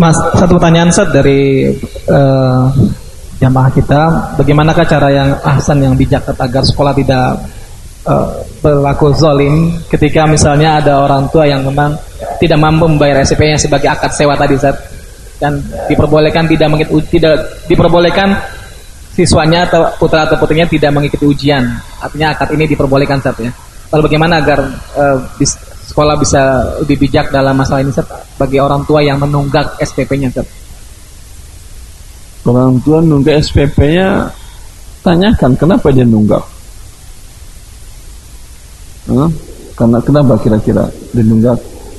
Mas, satu pertanyaan Ustaz dari jamaah kita. Bagaimanakah cara yang ahsan, yang bijak agar sekolah tidak berlaku zalim ketika misalnya ada orang tua yang memang tidak mampu membayar SPP-nya sebagai akad sewa tadi Ustaz, dan diperbolehkan tidak diperbolehkan siswanya atau putra atau putrinya tidak mengikuti ujian. Artinya akad ini diperbolehkan Ustaz ya. Lalu bagaimana agar sekolah bisa lebih bijak dalam masalah ini Ustaz, bagi orang tua yang menunggak SPP-nya Ustaz? Orang tua nunggak SPP-nya, tanyakan kenapa dia nunggak. Karena kenapa kira-kira dia nunggak?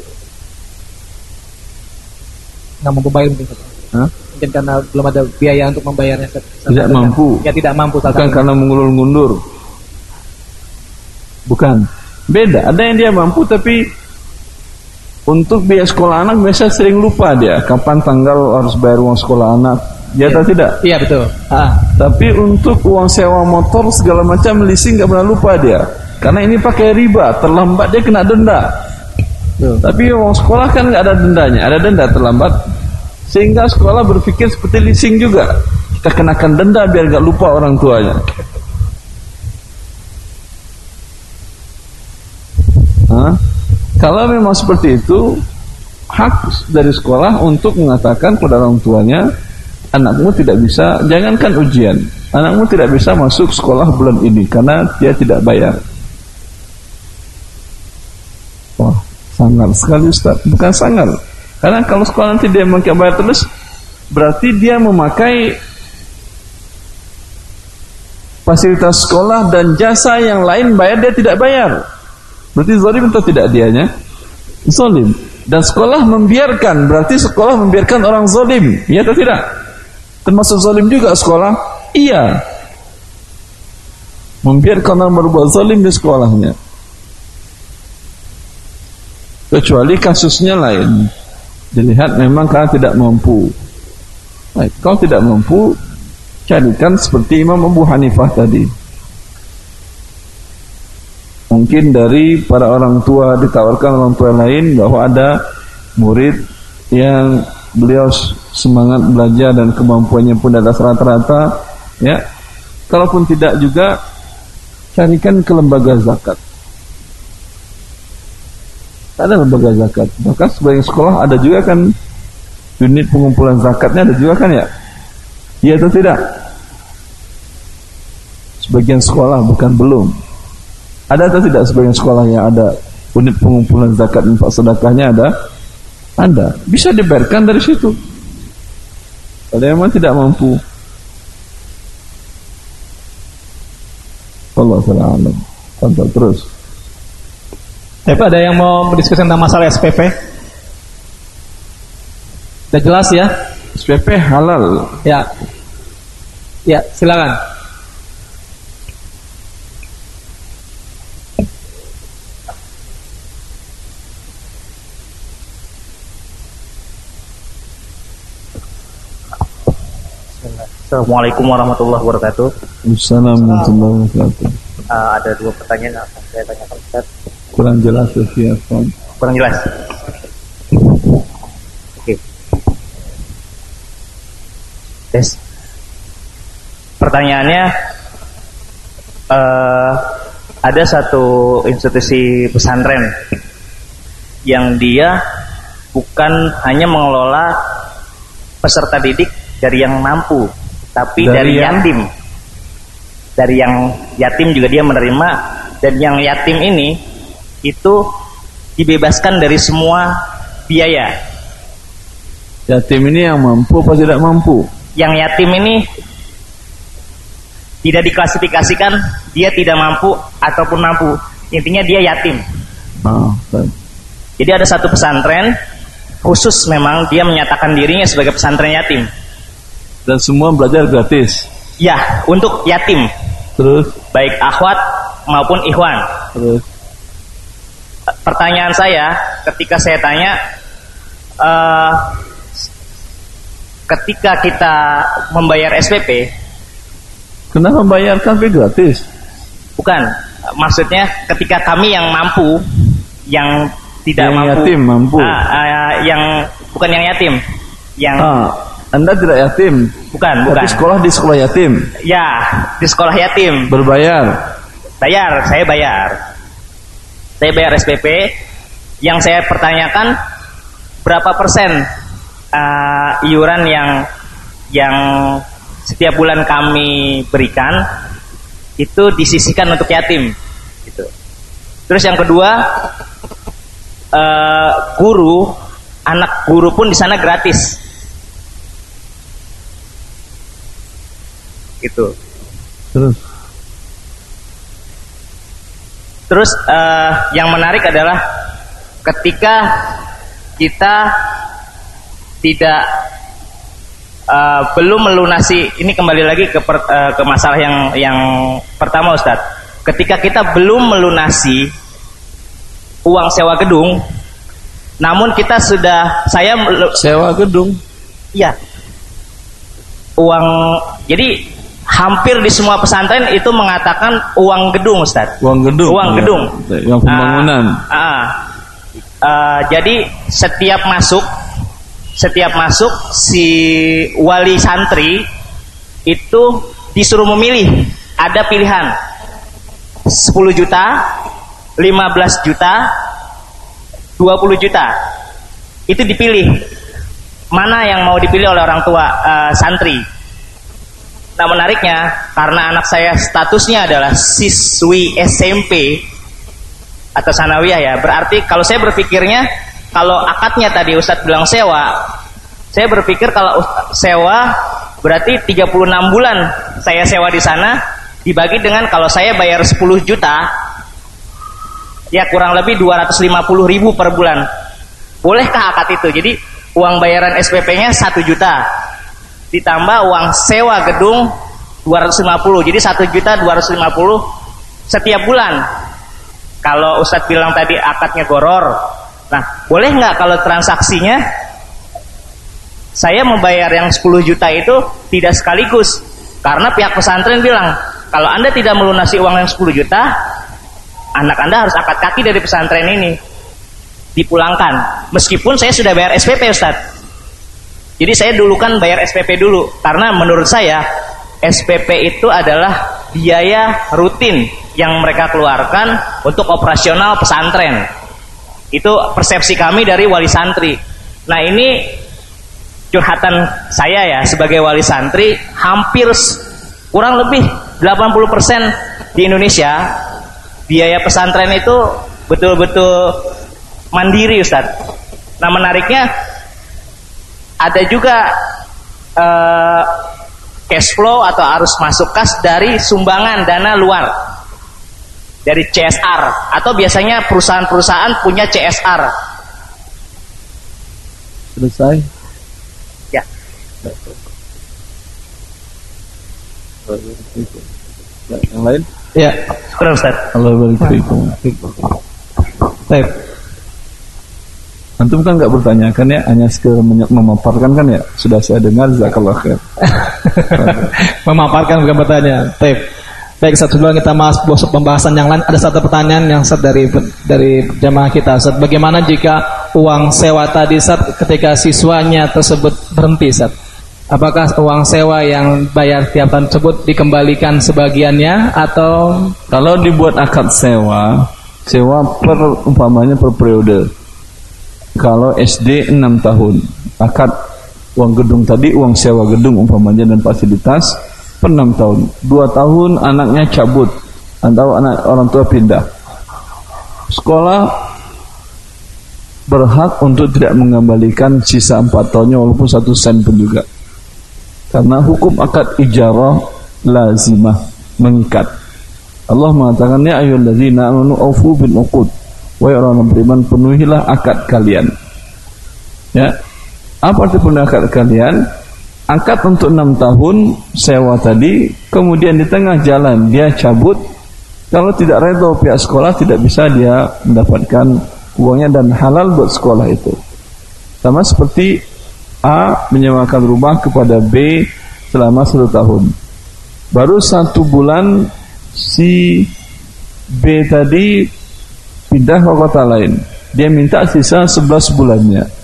Nggak mampu bayar mungkin Ustaz. Mungkin karena belum ada biaya untuk membayarnya Ustaz. Tidak mampu. Ya tidak mampu. Bukan karena mengulur-ngundur. Bukan. Beda. Ada yang dia mampu tapi untuk biaya sekolah anak biasa sering lupa dia kapan tanggal harus bayar uang sekolah anak. Ya atau tidak? Iya betul. Tapi untuk uang sewa motor segala macam leasing nggak pernah lupa dia. Karena ini pakai riba, terlambat dia kena denda. Tapi uang sekolah kan nggak ada dendanya, ada denda terlambat. Sehingga sekolah berpikir seperti leasing juga. Kita kenakan denda biar nggak lupa orang tuanya. Kalau memang seperti itu, hak dari sekolah untuk mengatakan kepada orang tuanya, anakmu tidak bisa, jangankan ujian, anakmu tidak bisa masuk sekolah bulan ini karena dia tidak bayar. Wah, sangar sekali Ustaz. Bukan sangar, karena kalau sekolah nanti dia memakai bayar terus, berarti dia memakai fasilitas sekolah dan jasa yang lain bayar, dia tidak bayar. Berarti zalim atau tidak dianya? Zalim. Dan sekolah membiarkan, berarti sekolah membiarkan orang zalim. Iya atau tidak? Termasuk zalim juga sekolah? Iya. Membiarkan orang berbuat zalim di sekolahnya. Kecuali kasusnya lain. Dilihat memang karena tidak mampu. Baik, kalau tidak mampu, carikan seperti Imam Abu Hanifah tadi. Mungkin dari para orang tua, ditawarkan orang tua lain bahwa ada murid yang beliau semangat belajar dan kemampuannya pun ada rata-rata, ya. Kalaupun tidak juga carikan ke lembaga zakat. Ada lembaga zakat. Bahkan sebagian sekolah ada juga kan unit pengumpulan zakatnya, ada juga kan ya? Iya atau tidak? Sebagian sekolah, bukan belum. Ada atau tidak sebagian sekolah yang ada unit pengumpulan zakat infak sedekahnya? Ada? Ada. Bisa dibayarkan dari situ. Kalau memang tidak mampu. Allah SWT. Contoh terus. Ada yang mau berdiskusi tentang masalah SPP? Sudah jelas ya? SPP halal. Ya. Ya, silakan. Assalamualaikum warahmatullahi wabarakatuh. Assalamualaikum warahmatullahi wabarakatuh. Ada dua pertanyaan yang akan saya tanyakan Ustaz. Kurang jelas ya, Kurang jelas. Oke. Yes. Pertanyaannya, ada satu institusi pesantren yang dia bukan hanya mengelola peserta didik dari yang mampu, tapi dari yatim. Dari yang yatim juga dia menerima, dan yang yatim ini itu dibebaskan dari semua biaya. Yatim ini yang mampu apa tidak mampu? Yang yatim ini tidak diklasifikasikan dia tidak mampu ataupun mampu. Intinya dia yatim. Jadi ada satu pesantren khusus memang dia menyatakan dirinya sebagai pesantren yatim. Dan semua belajar gratis. Ya, untuk yatim. Terus baik akhwat maupun ikhwan. Terus pertanyaan saya ketika saya tanya, ketika kita membayar SPP, kenapa membayarkan SPP gratis? Bukan, maksudnya ketika kami yang mampu, yang tidak yang mampu, yatim mampu, yang bukan yang yatim, yang Anda tidak yatim? bukan. Tapi sekolah di sekolah yatim? Ya, di sekolah yatim. Berbayar? Saya bayar. Saya bayar SPP. Yang saya pertanyakan, berapa persen iuran yang setiap bulan kami berikan itu disisihkan untuk yatim, gitu. Terus yang kedua, anak guru pun di sana gratis, gitu. Terus yang menarik adalah ketika kita tidak belum melunasi, ini kembali lagi ke masalah yang pertama, Ustadz. Ketika kita belum melunasi uang sewa gedung, namun kita saya sewa gedung? Iya. Jadi hampir di semua pesantren itu mengatakan uang gedung, Ustadz. Uang gedung. Yang pembangunan. Jadi setiap masuk si wali santri itu disuruh memilih, ada pilihan 10 juta, 15 juta, 20 juta. Itu dipilih mana yang mau dipilih oleh orang tua santri. Nah, menariknya karena anak saya statusnya adalah siswi SMP atau sanawiyah, ya, berarti kalau saya berpikirnya, kalau akadnya tadi Ustadz bilang sewa, saya berpikir kalau sewa berarti 36 bulan saya sewa di sana, dibagi dengan kalau saya bayar 10 juta, ya kurang lebih 250.000 per bulan. Bolehkah akad itu? Jadi uang bayaran SPP-nya 1 juta, ditambah uang sewa gedung 250, jadi 1.250.000 setiap bulan. Kalau Ustadz bilang tadi akadnya goror, nah boleh nggak kalau transaksinya saya membayar yang 10 juta itu tidak sekaligus? Karena pihak pesantren bilang, kalau Anda tidak melunasi uang yang 10 juta, anak Anda harus akad kaki dari pesantren ini, dipulangkan. Meskipun saya sudah bayar SPP, Ustadz. Jadi saya dulu kan bayar SPP dulu, karena menurut saya SPP itu adalah biaya rutin yang mereka keluarkan untuk operasional pesantren. Itu persepsi kami dari wali santri. Nah, ini curhatan saya ya sebagai wali santri, hampir kurang lebih 80% di Indonesia biaya pesantren itu betul-betul mandiri, Ustadz. Nah, menariknya ada juga cash flow atau arus masuk kas dari sumbangan dana luar, dari CSR, atau biasanya perusahaan-perusahaan punya CSR. Selesai? Ya. Yang lain? Ya. Syukur, Ustaz. Allah barik. Baik. Antum kan nggak bertanyakan ya, hanya sekedar memaparkan kan ya. Sudah saya dengar, jazakallah khair. Memaparkan bukan bertanya. Baik, sebelum kita masuk pembahasan yang lain, ada satu pertanyaan yang dari jamaah kita. Ustaz, bagaimana jika uang sewa tadi, Ustaz, ketika siswanya tersebut berhenti, Ustaz? Apakah uang sewa yang bayar tiap tahun tersebut dikembalikan sebagiannya, atau kalau dibuat akad sewa umpamanya per periode. Kalau SD 6 tahun, akad uang gedung tadi, uang sewa gedung umpamanya dan fasilitas per 6 tahun. 2 tahun anaknya cabut atau anak orang tua pindah, sekolah berhak untuk tidak mengembalikan sisa 4 tahunnya walaupun 1 sen pun juga, karena hukum akad ijarah lazimah, mengikat. Allah mengatakan, ya ayyuhallazina amanu aufu bil uqud, wahai orang beriman, penuhilah akad kalian. Ya, apa arti penuhi akad kalian? Akad untuk 6 tahun sewa tadi, kemudian di tengah jalan dia cabut, kalau tidak redha pihak sekolah, tidak bisa dia mendapatkan uangnya dan halal buat sekolah itu. Sama seperti A menyewakan rumah kepada B selama 1 tahun. Baru 1 bulan si B tadi pindah ke kota lain, dia minta sisa 11 bulannya.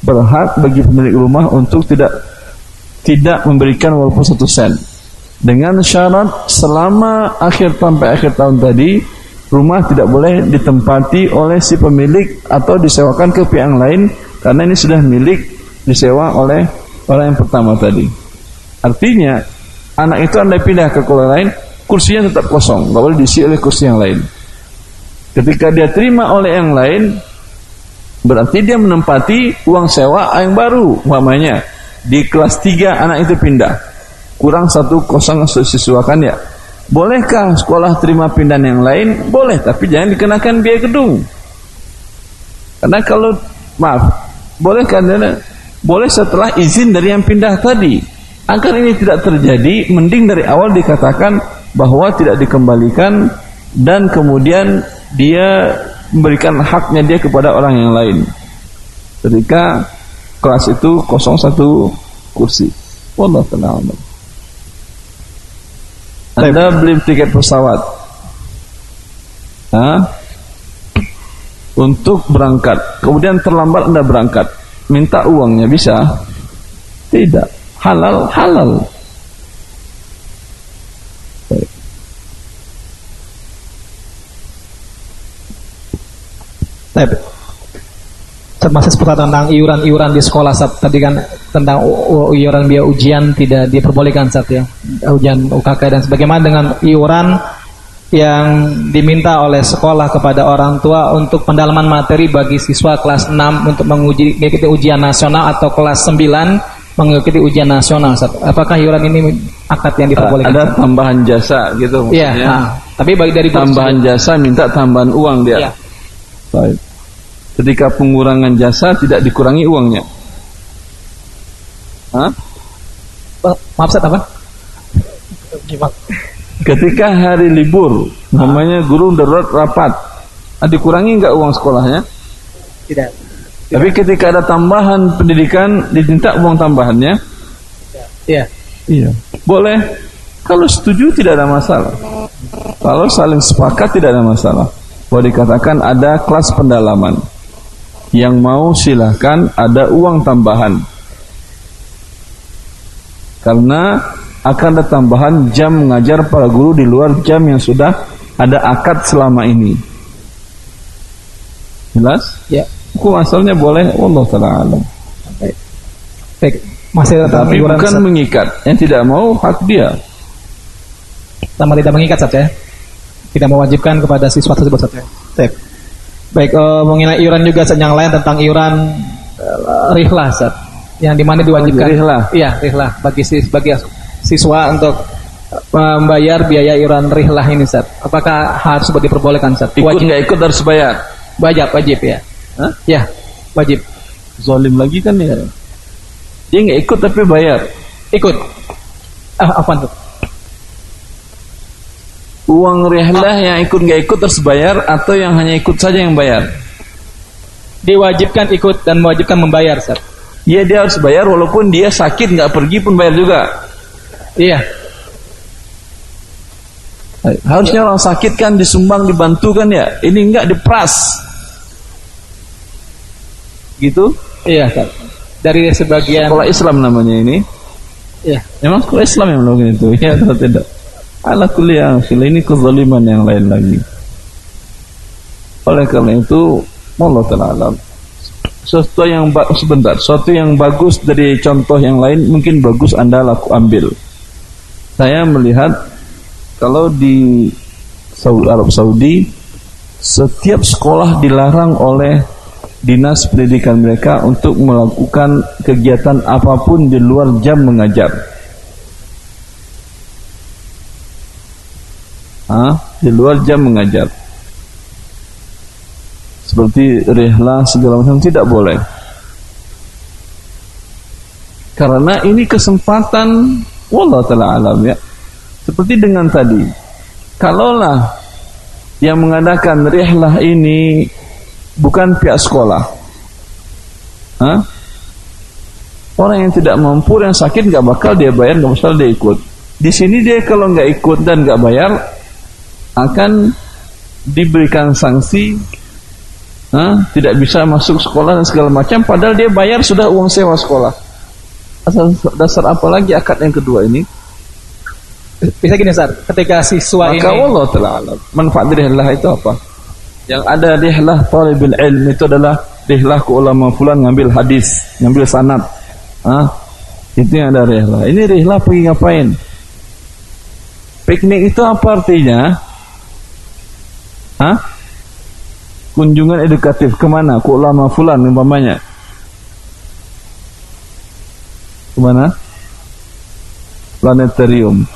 berhak bagi pemilik rumah untuk tidak memberikan walaupun 1 sen, dengan syarat selama sampai akhir tahun tadi rumah tidak boleh ditempati oleh si pemilik atau disewakan ke pihak yang lain, karena ini sudah milik disewa oleh orang yang pertama tadi. Artinya anak itu anda pindah ke sekolah lain, kursinya tetap kosong, nggak boleh diisi oleh kursi yang lain. Ketika dia terima oleh yang lain, berarti dia menempati uang sewa yang baru. Umpamanya di kelas 3 anak itu pindah, kurang 1 kosong sesuakan ya. Bolehkah sekolah terima pindahan yang lain? Boleh, tapi jangan dikenakan biaya gedung. Karena kalau boleh setelah izin dari yang pindah tadi. Agar ini tidak terjadi, mending dari awal dikatakan bahwa tidak dikembalikan dan kemudian dia memberikan haknya dia kepada orang yang lain. Ketika kelas itu kosong 1 kursi. Wallahu ta'ala a'lam. Anda beli tiket pesawat untuk berangkat, kemudian terlambat Anda berangkat, minta uangnya bisa? Tidak. Halal. Baik. Masih seputar tentang iuran di sekolah Sat. Tadi kan tentang iuran biaya ujian tidak diperbolehkan Sat ya. Ujian UKK dan sebagaimana dengan iuran yang diminta oleh sekolah kepada orang tua untuk pendalaman materi bagi siswa kelas 6 untuk mengikuti ujian nasional atau kelas 9 mengikuti ujian nasional Sat. Apakah iuran ini akad yang diperbolehkan? Ada tambahan jasa gitu maksudnya. Iya, tapi bagi dari tambahan jasa minta tambahan uang dia. Iya. Baik. Ketika pengurangan jasa tidak dikurangi uangnya. Maaf Sat, apa? Ketika hari libur, namanya guru darurat rapat, dikurangi enggak uang sekolahnya? Tidak. Tapi ketika ada tambahan pendidikan, diminta uang tambahannya? Iya. Iya. Boleh. Kalau setuju tidak ada masalah. Kalau saling sepakat tidak ada masalah. Boleh dikatakan ada kelas pendalaman. Yang mau silahkan ada uang tambahan, karena akan ada tambahan jam mengajar para guru di luar jam yang sudah ada akad selama ini. Jelas? Ya. Hukum asalnya boleh. Wallahu ta'ala a'lam. Baik. Masih tapi bukan mengikat. Yang tidak mau hak dia. Sama tidak mengikat saja. Tidak mewajibkan kepada siswa tersebut saja. Baik, mengenai iuran juga yang lain tentang iuran rihlah Sat, yang dimana diwajibkan rihlah bagi siswa untuk membayar biaya iuran rihlah ini Sat. Apakah harus diperbolehkan Sat? Ikut nggak ikut harus bayar? Wajib ya. Ya, wajib. Zalim lagi kan ya. Dia nggak ikut tapi bayar. Ikut. Apa tuh? Uang rihlah yang ikut nggak ikut terus bayar, atau yang hanya ikut saja yang bayar? Diwajibkan ikut dan mewajibkan membayar Sat. Iya, dia harus bayar walaupun dia sakit nggak pergi pun bayar juga. Iya. Harusnya orang sakit kan disumbang, dibantu kan ya. Ini enggak, diperas. Gitu? Iya Sat. Dari sebagian sekolah Islam namanya ini. Iya. Memang sekolah Islam yang melakukan itu. Ya atau tidak? Ala kulli hal, ini kezaliman yang lain lagi. Oleh karena itu, Allah Ta'ala, sesuatu yang bagus dari contoh yang lain mungkin bagus Anda ambil. Saya melihat kalau di Arab Saudi setiap sekolah dilarang oleh dinas pendidikan mereka untuk melakukan kegiatan apapun di luar jam mengajar. Di luar jam mengajar, seperti rihlah segala macam tidak boleh, karena ini kesempatan. Wallahu ta'ala alam ya. Seperti dengan tadi, kalaulah yang mengadakan rihlah ini bukan pihak sekolah, orang yang tidak mampu, yang sakit nggak bakal dia bayar, nggak bakal dia ikut. Di sini dia kalau nggak ikut dan nggak bayar akan diberikan sanksi tidak bisa masuk sekolah dan segala macam, padahal dia bayar sudah uang sewa sekolah. Asal dasar apa lagi akad yang kedua ini? Bisa gini Ustaz, ketika siswa maka ini Allah Ta'ala alam. Manfaat rihlah itu apa? Yang ada rihlah talibul ilm itu adalah rihlah ke ulama fulan ngambil hadis, ngambil sanad. Itu yang ada rihlah. Ini rihlah pergi ngapain? Piknik itu apa artinya? Kunjungan edukatif kemana? Ke ulama fulan umpamanya. Kemana? Planetarium.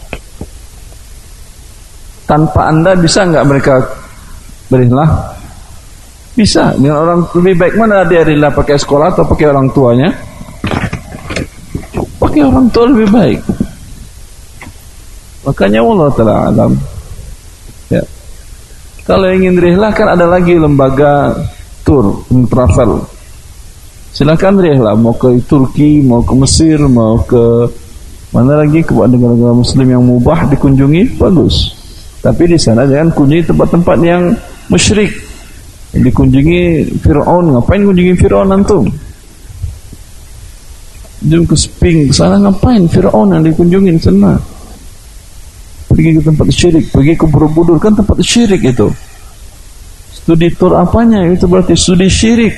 Tanpa Anda bisa nggak mereka berihlah? Bisa. Dengan orang lebih baik mana dia rihlah pakai sekolah atau pakai orang tuanya? Pakai orang tua lebih baik. Makanya Allah Ta'ala alam. Ya. Kalau ingin rihlah kan ada lagi lembaga tour, travel. Silakan rihlah, mau ke Turki, mau ke Mesir, mau ke mana lagi, ke negara-negara Muslim yang mubah dikunjungi, bagus. Tapi di sana jangan kunjungi tempat-tempat yang musyrik. Dikunjungi Fir'aun, ngapain kunjungi Fir'aun antum? Jom ke Sping, ke sana ngapain Fir'aun yang dikunjungin sana? Pergi ke tempat syirik, pergi ke Borobudur, kan tempat syirik itu. Studi tour apanya? Itu berarti studi syirik.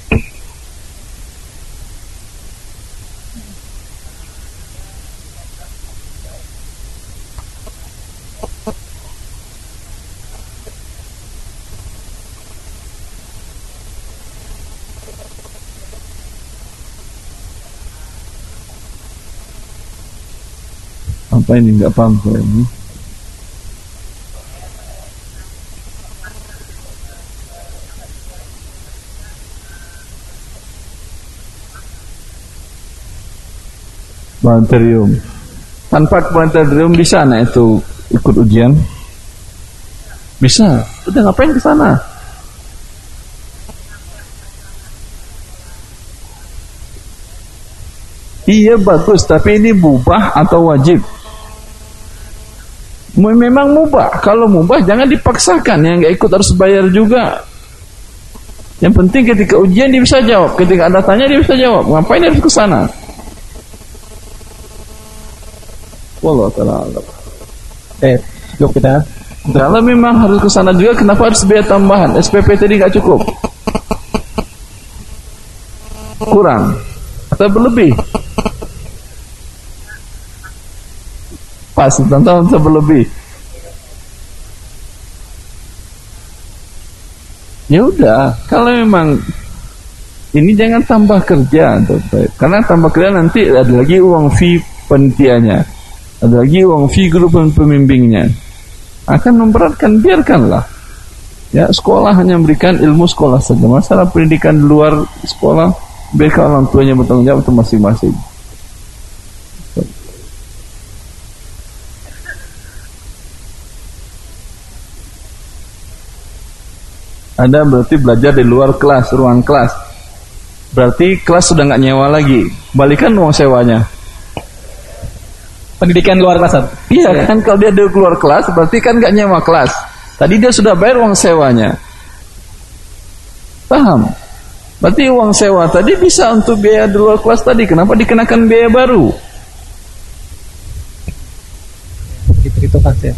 Apa ini? Enggak paham saya ini. Planetarium. Tanpa planetarium bisa anak itu ikut ujian? Bisa. Udah ngapain ke sana? Iya bagus, tapi ini mubah atau wajib? Memang mubah. Kalau mubah jangan dipaksakan. Yang nggak ikut harus bayar juga. Yang penting ketika ujian dia bisa jawab. Ketika ada tanya dia bisa jawab. Ngapain harus ke sana? Wallahu ta'ala alam. cukup kita. Kalau memang harus ke sana juga, kenapa harus biaya tambahan? SPP tadi nggak cukup? Kurang atau berlebih? Pas, tonton berlebih. Ya udah, kalau memang ini jangan tambah kerja, karena tambah kerja nanti ada lagi uang fee penitianya, ada lagi uang fee guru pembimbingnya, akan memberatkan. Biarkanlah. Ya, sekolah hanya memberikan ilmu sekolah saja. Masalah pendidikan di luar sekolah, biarkan orang tuanya bertanggung jawab itu masing-masing. Ada berarti belajar di luar kelas, ruang kelas. Berarti kelas sudah nggak nyewa lagi. Balikan uang sewanya. Pendidikan luar kelas. Iya kan, kalau dia di luar kelas berarti kan nggak nyewa kelas. Tadi dia sudah bayar uang sewanya. Paham? Berarti uang sewa tadi bisa untuk biaya di luar kelas tadi. Kenapa dikenakan biaya baru? Itu pasti.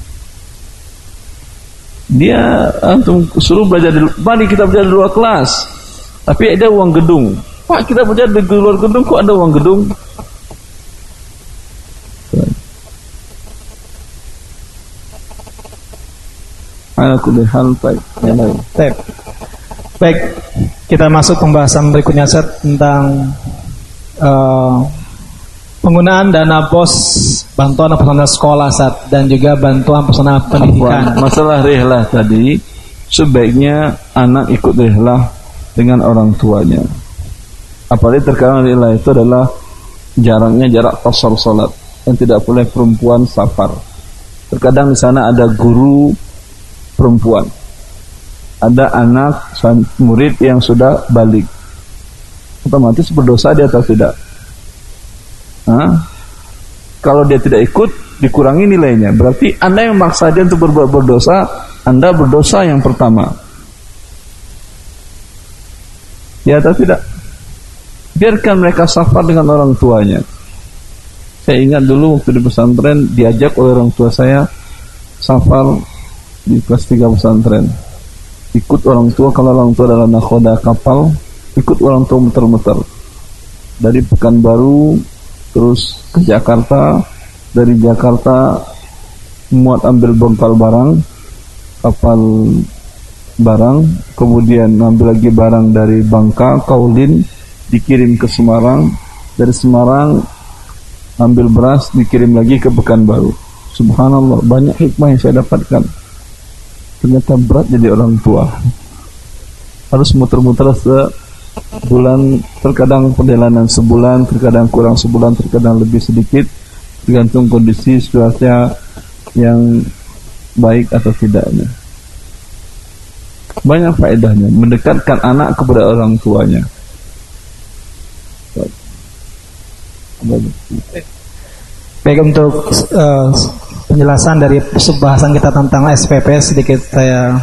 Dia antum suruh belajar mari kita belajar di luar kelas, tapi ada uang gedung. Pak, kita belajar di luar gedung, kok ada uang gedung? Aku hal baik. Baik, kita masuk pembahasan berikutnya Ustaz, tentang penggunaan dana BOS, bantuan personal sekolah Ustaz, dan juga bantuan personal pendidikan. Masalah rihlah tadi, sebaiknya anak ikut rihlah dengan orang tuanya. Apalagi terkadang rihlah itu adalah jarak qasar salat, yang tidak boleh perempuan safar. Terkadang di sana ada guru perempuan, ada anak murid yang sudah balik, otomatis berdosa dia atau tidak? Kalau dia tidak ikut, dikurangi nilainya. Berarti Anda yang memaksa dia untuk berbuat berdosa, Anda berdosa yang pertama. Ya atau tidak? Biarkan mereka safar dengan orang tuanya. Saya ingat dulu waktu di pesantren diajak oleh orang tua saya safar di kelas 3 pesantren. Ikut orang tua, kalau orang tua dalam nakhoda kapal, ikut orang tua muter-muter dari Pekanbaru terus ke Jakarta, dari Jakarta muat ambil bengkal barang, kapal barang, kemudian ngambil lagi barang dari Bangka, Kaulin, dikirim ke Semarang, dari Semarang ambil beras, dikirim lagi ke Pekanbaru. Subhanallah, banyak hikmah yang saya dapatkan. Ternyata berat jadi orang tua, harus muter-muter sebulan, terkadang perjalanan sebulan, terkadang kurang sebulan, terkadang lebih sedikit, tergantung kondisi cuaca yang baik atau tidaknya. Banyak faedahnya mendekatkan anak kepada orang tuanya. Baik, untuk penjelasan dari pembahasan kita tentang SPP sedikit saya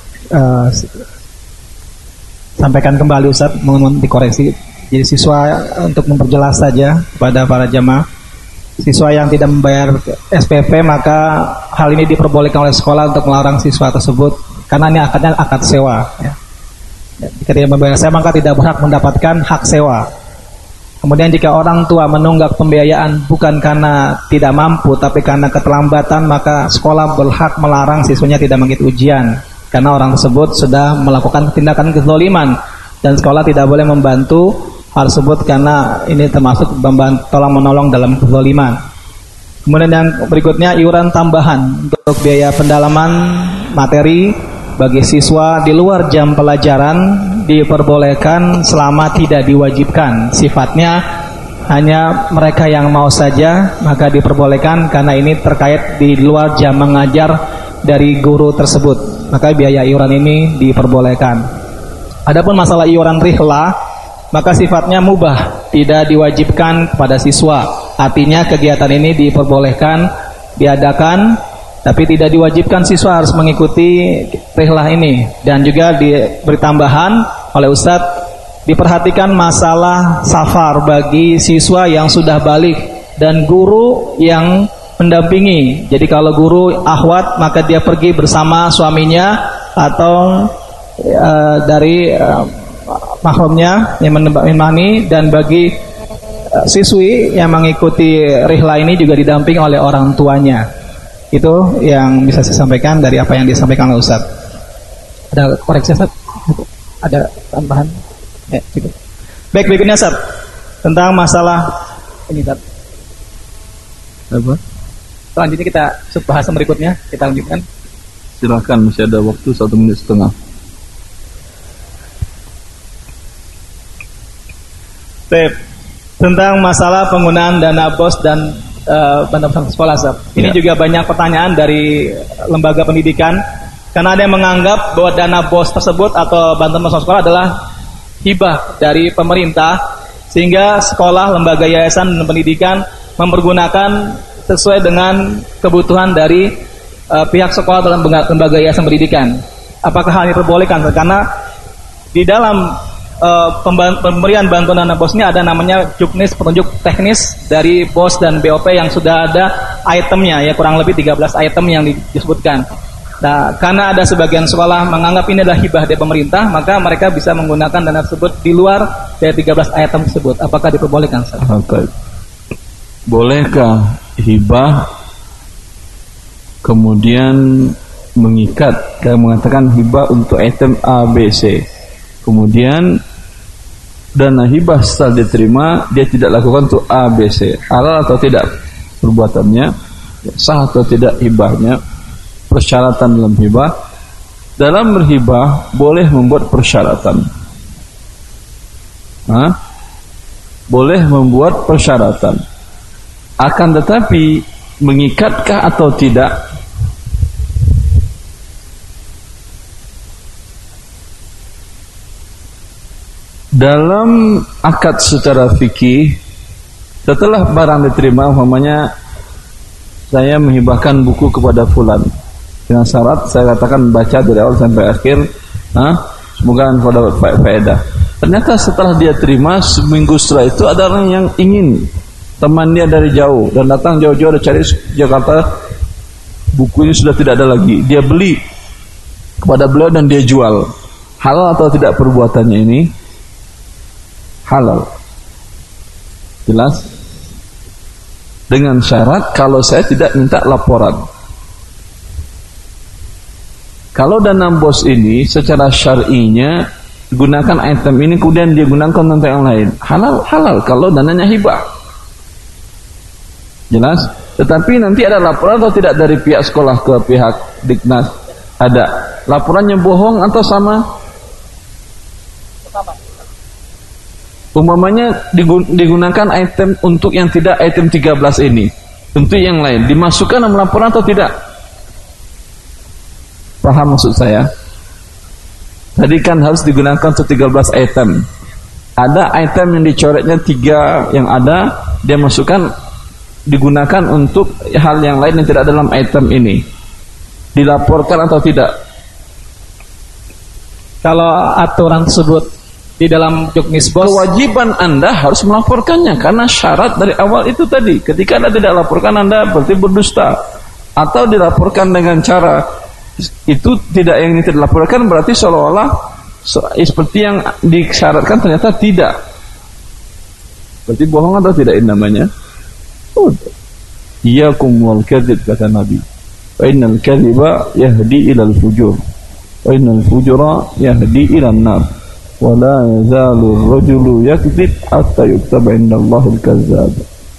sampaikan kembali Ustaz, mohon dikoreksi. Jadi siswa, untuk memperjelas saja kepada para jamaah, siswa yang tidak membayar SPP maka hal ini diperbolehkan oleh sekolah untuk melarang siswa tersebut karena ini akadnya akad sewa ya. Jika tidak membayar sewa maka tidak berhak mendapatkan hak sewa. Kemudian jika orang tua menunggak pembiayaan bukan karena tidak mampu tapi karena keterlambatan, maka sekolah berhak melarang siswanya tidak mengikuti ujian karena orang tersebut sudah melakukan tindakan kezaliman, dan sekolah tidak boleh membantu hal tersebut karena ini termasuk tolong menolong dalam kezaliman. Kemudian yang berikutnya, iuran tambahan untuk biaya pendalaman materi bagi siswa di luar jam pelajaran diperbolehkan selama tidak diwajibkan. Sifatnya hanya mereka yang mau saja maka diperbolehkan karena ini terkait di luar jam mengajar dari guru tersebut, maka biaya iuran ini diperbolehkan. Adapun masalah iuran rihlah maka sifatnya mubah, tidak diwajibkan kepada siswa. Artinya kegiatan ini diperbolehkan diadakan, tapi tidak diwajibkan siswa harus mengikuti rihlah ini. Dan juga diberi tambahan oleh Ustadz, diperhatikan masalah safar bagi siswa yang sudah balik dan guru yang mendampingi. Jadi kalau guru akhwat maka dia pergi bersama suaminya atau dari mahramnya yang menemani, dan bagi siswi yang mengikuti rihlah ini juga didampingi oleh orang tuanya. Itu yang bisa saya sampaikan dari apa yang disampaikan oleh Ustaz. Ada koreksi Ustaz? Ada tambahan? Gitu. Baik, berikutnya Ustaz, tentang masalah ini Ustaz. Apa? Selanjutnya kita bahasan berikutnya kita lanjutkan. Silakan, masih ada waktu 1 menit setengah. Tentang masalah penggunaan dana BOS dan bantuan sekolah, Ustaz. Ini juga banyak pertanyaan dari lembaga pendidikan, karena ada yang menganggap bahwa dana BOS tersebut atau bantuan sekolah adalah hibah dari pemerintah, sehingga sekolah, lembaga yayasan dan pendidikan mempergunakan sesuai dengan kebutuhan dari pihak sekolah dalam lembaga yayasan pendidikan. Apakah hal ini diperbolehkan? Karena di dalam pemberian bantuan dana BOS ini ada namanya juknis, petunjuk teknis dari BOS dan BOP yang sudah ada itemnya, ya kurang lebih 13 item yang disebutkan. Nah, karena ada sebagian sekolah menganggap ini adalah hibah dari pemerintah, maka mereka bisa menggunakan dana tersebut di luar dari 13 item tersebut. Apakah diperbolehkan? Okay. Bolehkah hibah kemudian mengikat, kayak mengatakan hibah untuk item A, B, C, kemudian dana hibah setelah diterima dia tidak lakukan untuk A, B, C, halal atau tidak perbuatannya, sah atau tidak hibahnya, persyaratan dalam hibah. Dalam berhibah boleh membuat persyaratan, boleh membuat persyaratan, akan tetapi mengikatkah atau tidak, dalam akad secara fikih, setelah barang diterima, umpamanya saya menghibahkan buku kepada fulan dengan syarat saya katakan baca dari awal sampai akhir, semoga engkau dapat faedah. Ternyata setelah dia terima, seminggu setelah itu ada orang yang ingin, teman dia dari jauh dan datang jauh-jauh dari cari Jakarta, buku ini sudah tidak ada lagi. Dia beli kepada beliau dan dia jual. Halal atau tidak perbuatannya ini? Halal. Jelas? Dengan syarat kalau saya tidak minta laporan. Kalau dana bos ini secara syar'inya gunakan item ini kemudian dia gunakan untuk yang lain, halal kalau dananya hibah. Jelas? Tetapi nanti ada laporan atau tidak dari pihak sekolah ke pihak Diknas? Ada. Laporannya bohong atau sama? Umpamanya digunakan item untuk yang tidak item 13 ini, untuk yang lain dimasukkan dalam laporan atau tidak? Paham maksud saya? Tadi kan harus digunakan untuk 13 item. Ada item yang dicoretnya 3 yang ada, dia masukkan digunakan untuk hal yang lain yang tidak dalam item ini. Dilaporkan atau tidak? Kalau aturan tersebut di dalam juknis bos, kewajiban Anda harus melaporkannya karena syarat dari awal itu tadi. Ketika Anda tidak laporkan, Anda berarti berdusta. Atau dilaporkan dengan cara itu tidak, yang ini tidak dilaporkan berarti seolah-olah seperti yang disyaratkan ternyata tidak. Berarti bohong atau tidak ini namanya? Iyakum wal kadzib, kata Nabi. Fa innal kadziba yahdi ilal fujur. Wa innal fujura yahdi ilan nar. Wa la yazalu ar-rajulu yakdzib hatta yuktaba indallahil kazzab.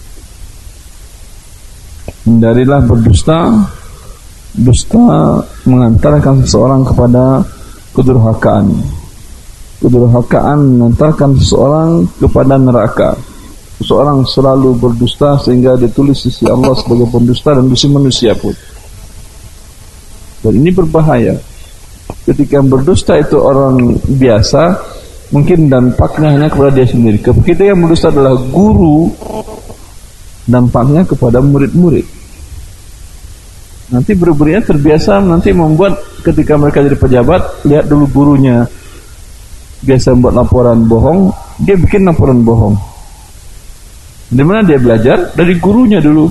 Hindarilah berdusta. Dusta mengantarkan seseorang kepada kedurhakaan. Kedurhakaan mengantarkan seseorang kepada neraka. Seseorang selalu berdusta sehingga ditulis sisi Allah sebagai pendusta dan sisi manusia pun. Dan ini berbahaya. Ketika berdusta itu orang biasa, mungkin dampaknya hanya kepada dia sendiri. Ketika yang berdusta adalah guru, dampaknya kepada murid-murid. Nanti murid-muridnya terbiasa, nanti membuat ketika mereka jadi pejabat, lihat dulu gurunya biasa membuat laporan bohong, dia bikin laporan bohong. Di mana dia belajar? Dari gurunya dulu.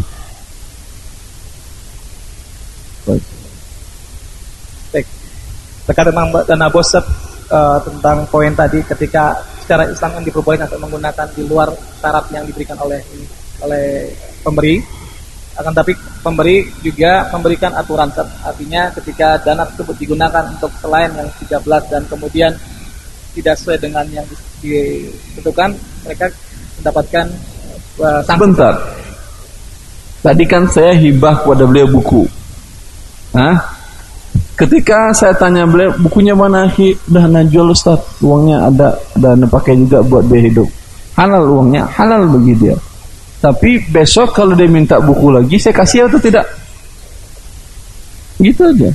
baik. Terkait tentang dana bos, tentang poin tadi, ketika secara Islam yang diperbolehkan untuk menggunakan di luar syarat yang diberikan oleh pemberi. Akan tapi pemberi juga memberikan aturan, artinya ketika dana tersebut digunakan untuk selain yang 13 dan kemudian tidak sesuai dengan yang ditentukan, mereka mendapatkan sanksi. Sebentar, tadi kan saya hibah kepada beliau buku. Ketika saya tanya beliau, bukunya mana? Udah jual Ustaz, uangnya ada dan pakai juga buat biaya hidup. Halal uangnya, halal bagi dia. Tapi besok kalau dia minta buku lagi, saya kasih atau tidak? Gitu aja.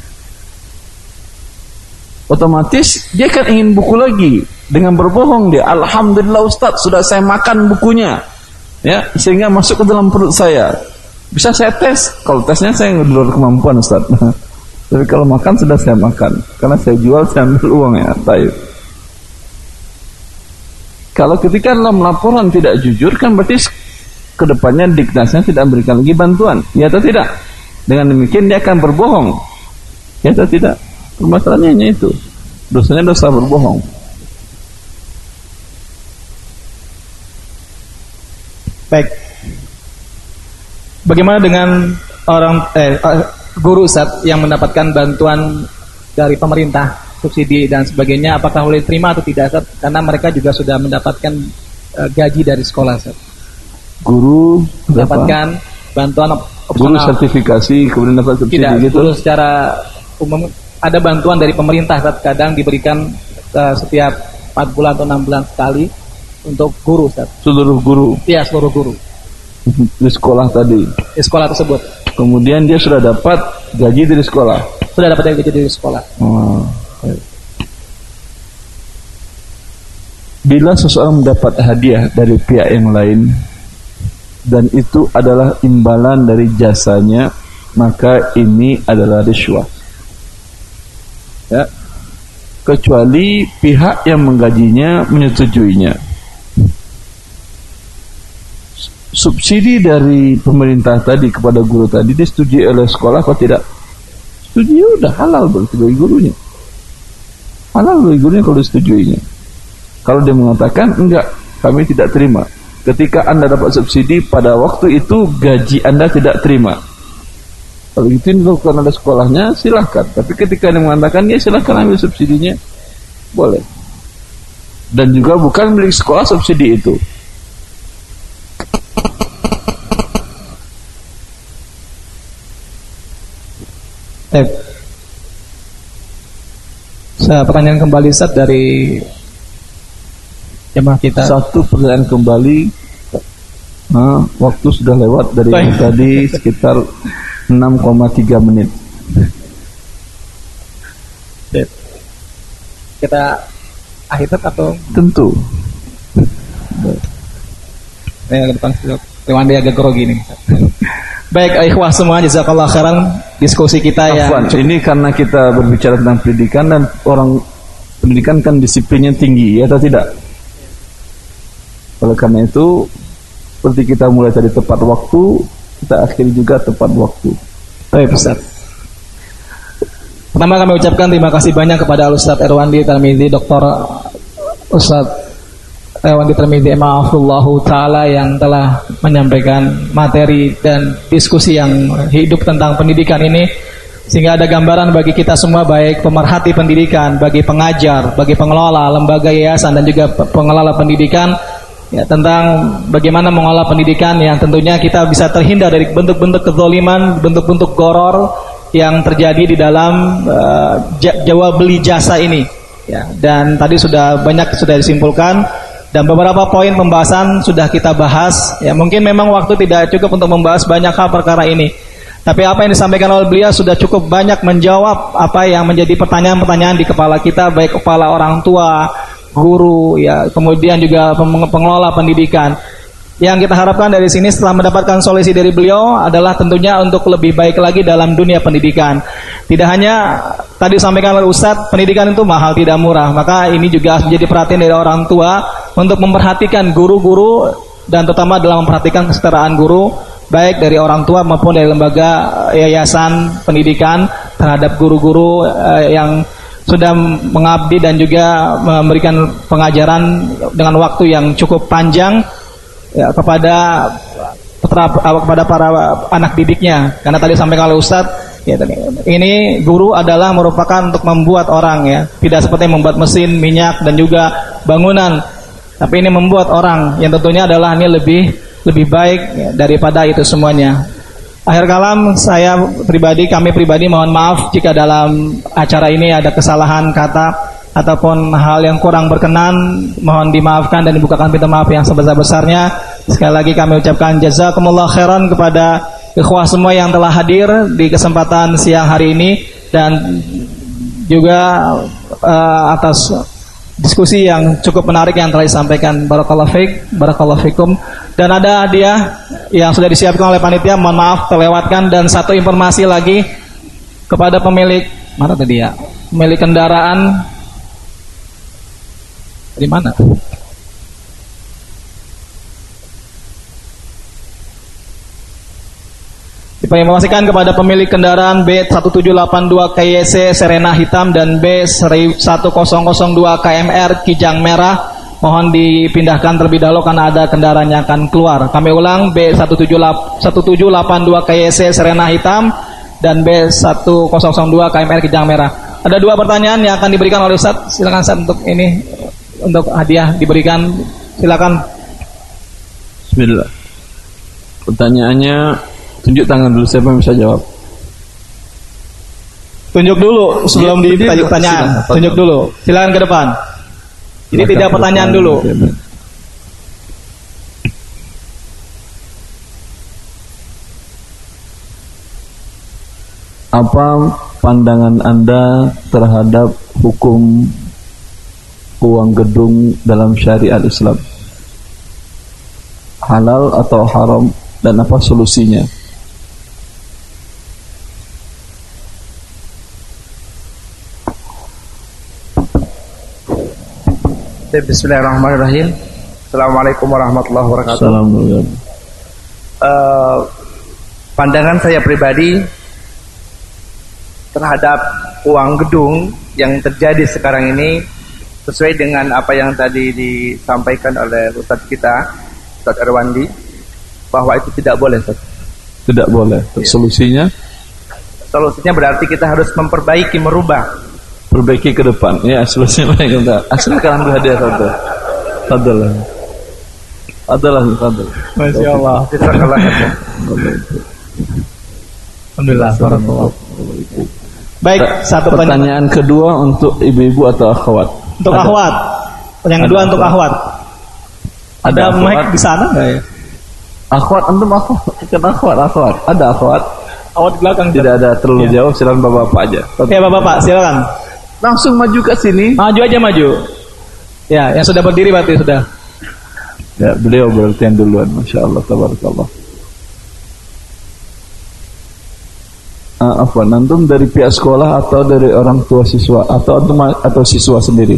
Otomatis dia kan ingin buku lagi. Dengan berbohong dia, alhamdulillah Ustaz, sudah saya makan bukunya, ya, sehingga masuk ke dalam perut saya. Bisa saya tes? Kalau tesnya saya di luar kemampuan Ustaz. Tapi kalau makan sudah saya makan, karena saya jual, saya ambil uangnya. Taib. Kalau ketika dalam laporan tidak jujur, kan berarti kedepannya Diknasnya tidak memberikan lagi bantuan, ya atau tidak? Dengan demikian dia akan berbohong, ya atau tidak? Permasalahannya hanya itu, dosanya dosa berbohong. Baik. Bagaimana dengan orang guru Ustaz yang mendapatkan bantuan dari pemerintah, subsidi dan sebagainya, apakah boleh terima atau tidak Ustaz? Karena mereka juga sudah mendapatkan gaji dari sekolah Ustaz. Guru mendapatkan bantuan opsional. Guru sertifikasi kemudian dapat subsidi tidak, gitu. Guru secara umum ada bantuan dari pemerintah Ustaz, kadang diberikan setiap 4 bulan atau 6 bulan sekali untuk guru Ustaz. Seluruh guru? Iya, seluruh guru. Di sekolah tadi? Di sekolah tersebut. Kemudian dia sudah dapat gaji dari sekolah? Sudah dapat gaji dari sekolah. Bila seseorang mendapat hadiah dari pihak yang lain dan itu adalah imbalan dari jasanya, maka ini adalah riswah. Ya. kecuali pihak yang menggajinya menyetujuinya. Subsidi dari pemerintah tadi kepada guru tadi disetujui oleh sekolah atau tidak? Setuju, udah halal berarti bagi gurunya. Halal bagi gurunya kalau disetujuinya. Kalau dia mengatakan enggak, kami tidak terima. Ketika Anda dapat subsidi, pada waktu itu gaji Anda tidak terima. Kalau itu dilakukan oleh sekolahnya, silahkan. Tapi ketika dia mengatakan, ya silahkan ambil subsidinya, boleh. Dan juga bukan milik sekolah subsidi itu. Saya pertanyaan kembali Ustaz dari jemaah kita. Satu pertanyaan kembali. Waktu sudah lewat dari tadi sekitar 6,3 menit. Kita akhir atau tentu. Saya ke depan Dewan dia agak grogi nih. Baik, ikhwah semua, jazakallah khairan diskusi kita Afwan, ini karena kita berbicara tentang pendidikan dan orang pendidikan kan disiplinnya tinggi, ya atau tidak? Oleh karena itu, seperti kita mulai tadi tepat waktu, kita akhiri juga tepat waktu. Baik, Ustaz. Pertama kami ucapkan terima kasih banyak kepada Ustaz Erwandi Tarmizi, Dr. Ustaz Erwandi Tarmizi ma'afullahu ta'ala yang telah menyampaikan materi dan diskusi yang hidup tentang pendidikan ini, sehingga ada gambaran bagi kita semua, baik pemerhati pendidikan, bagi pengajar, bagi pengelola lembaga yayasan dan juga pengelola pendidikan, ya, tentang bagaimana mengolah pendidikan yang tentunya kita bisa terhindar dari bentuk-bentuk kezaliman, bentuk-bentuk goror yang terjadi di dalam jual beli jasa ini, ya. Dan tadi sudah disimpulkan dan beberapa poin pembahasan sudah kita bahas, ya. Mungkin memang waktu tidak cukup untuk membahas banyak hal perkara ini, tapi apa yang disampaikan oleh beliau sudah cukup banyak menjawab apa yang menjadi pertanyaan-pertanyaan di kepala kita, baik kepala orang tua, guru, ya, kemudian juga pengelola pendidikan. Yang kita harapkan dari sini setelah mendapatkan solusi dari beliau adalah tentunya untuk lebih baik lagi dalam dunia pendidikan. Tidak hanya tadi disampaikan oleh Ustadz, pendidikan itu mahal, tidak murah. Maka ini juga menjadi perhatian dari orang tua untuk memperhatikan guru-guru dan terutama dalam memperhatikan kesetaraan guru, baik dari orang tua maupun dari lembaga yayasan pendidikan terhadap guru-guru yang sudah mengabdi dan juga memberikan pengajaran dengan waktu yang cukup panjang, ya, kepada para anak didiknya. Karena tadi sampaikan oleh Ustadz, ya, ini guru adalah merupakan untuk membuat orang, ya, tidak seperti membuat mesin, minyak dan juga bangunan, tapi ini membuat orang yang tentunya adalah ini lebih baik, ya, daripada itu semuanya. Akhir kalam, kami pribadi mohon maaf jika dalam acara ini ada kesalahan kata ataupun hal yang kurang berkenan, mohon dimaafkan dan dibukakan pintu maaf yang sebesar-besarnya. Sekali lagi kami ucapkan jazakumullah khairan kepada ikhwah semua yang telah hadir di kesempatan siang hari ini, dan juga atas diskusi yang cukup menarik yang telah disampaikan. Barakallahu fiik, barakallahu fikum. Dan ada hadiah yang sudah disiapkan oleh panitia, mohon maaf terlewatkan. Dan satu informasi lagi kepada pemilik, mana tadi ya, pemilik kendaraan di mana? Diinformasikan kepada pemilik kendaraan B1782 KYC Serena hitam dan B1002 KMR Kijang merah, mohon dipindahkan terlebih dahulu karena ada kendaraan yang akan keluar. Kami ulang, B1782 KYC Serena hitam dan B1002 KMR Kijang merah. Ada dua pertanyaan yang akan diberikan oleh Ustaz. Silakan Ustaz untuk hadiah diberikan, silakan. Bismillah. Pertanyaannya, tunjuk tangan dulu, siapa yang bisa jawab? Tunjuk dulu sebelum ditanya pertanyaan. Tunjuk dulu. Silakan ke depan. Ini tidak pertanyaan dulu. Apa pandangan Anda terhadap hukum uang gedung dalam syariat Islam? Halal atau haram, dan apa solusinya? Bismillahirrahmanirrahim. Assalamualaikum warahmatullahi wabarakatuh. Assalamualaikum. Pandangan saya pribadi terhadap uang gedung yang terjadi sekarang ini sesuai dengan apa yang tadi disampaikan oleh Ustadz kita, Ustadz Erwandi, bahwa itu tidak boleh, Ustadz. Tidak boleh. Solusinya? Solusinya berarti kita harus memperbaiki, merubah. Perbaiki ke depan. Ya, solusinya baik. Silakan ambil hadiah satu. Adalah. Masya Allah. Alhamdulillah. Baik, satu pertanyaan kedua untuk ibu-ibu atau akhwat? Untuk akhwat. Yang kedua untuk akhwat. Ada mic di sana nggak ya? Akhwat, antum akhwat. Bukan akhwat. Ada akhwat. Akhwat di belakang. Tidak ada, terlalu jauh. Silakan bapak-bapak aja. Oke, bapak-bapak, silakan. Langsung maju ke sini. Maju aja, maju. Ya, yang sudah berdiri berarti sudah. Ya, beliau berarti yang duluan. Masya Allah, tabarakallah. Apa? Antum dari pihak sekolah atau dari orang tua siswa atau siswa sendiri?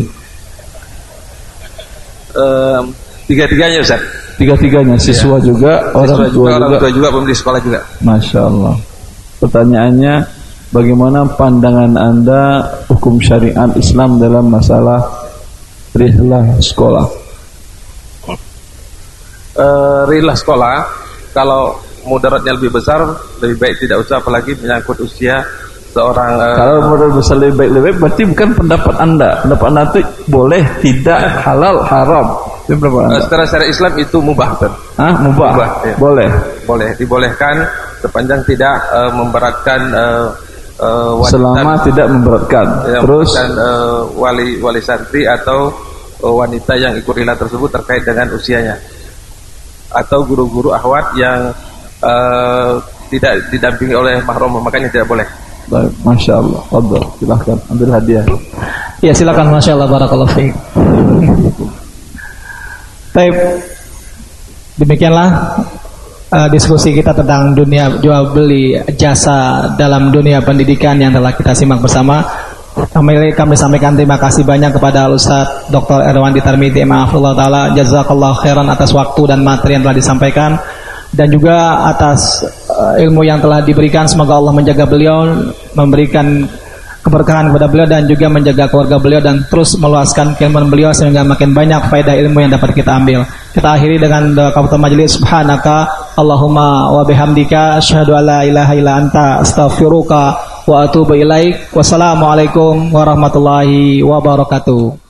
Tiga-tiganya, Ustaz. Tiga-tiganya, siswa juga, orang tua juga, pembeli sekolah juga. Masya Allah. Pertanyaannya, bagaimana pandangan Anda hukum syariat Islam dalam masalah rihlah sekolah? Rihlah sekolah, kalau mudaratnya lebih besar, lebih baik tidak usah, apalagi menyangkut usia seorang. Kalau mudarat besar lebih baik, berarti bukan pendapat Anda. Pendapat Anda itu boleh, tidak, halal, haram. Secara syariat Islam itu mubah, Ustaz. Mubah. Ya. Boleh, dibolehkan sepanjang tidak memberatkan wanita, selama tidak memberatkan. Terus wali santri atau wanita yang ikut rihlah tersebut terkait dengan usianya, atau guru-guru akhwat yang tidak didampingi oleh mahram, makanya tidak boleh. Baik, Masya Allah. Fadhal, silahkan ambil hadiah. Ya, silakan. Masya Allah, barakallahu fiik. Baik, demikianlah diskusi kita tentang dunia jual beli jasa dalam dunia pendidikan yang telah kita simak bersama. Kami sampaikan terima kasih banyak kepada Ustaz Dr. Erwandi Tarmidi, ma'afullah ta'ala, jazakallah khairan atas waktu dan materi yang telah disampaikan, dan juga atas ilmu yang telah diberikan. Semoga Allah menjaga beliau, memberikan keberkahan kepada beliau, dan juga menjaga keluarga beliau, dan terus meluaskan keilmuan beliau sehingga makin banyak faedah ilmu yang dapat kita ambil. Kita akhiri dengan doa kafatul majelis. Subhanaka Allahumma wa bihamdika asyhadu an la ilaha illa anta astaghfiruka wa atubu ilaik. Wassalamualaikum warahmatullahi wabarakatuh.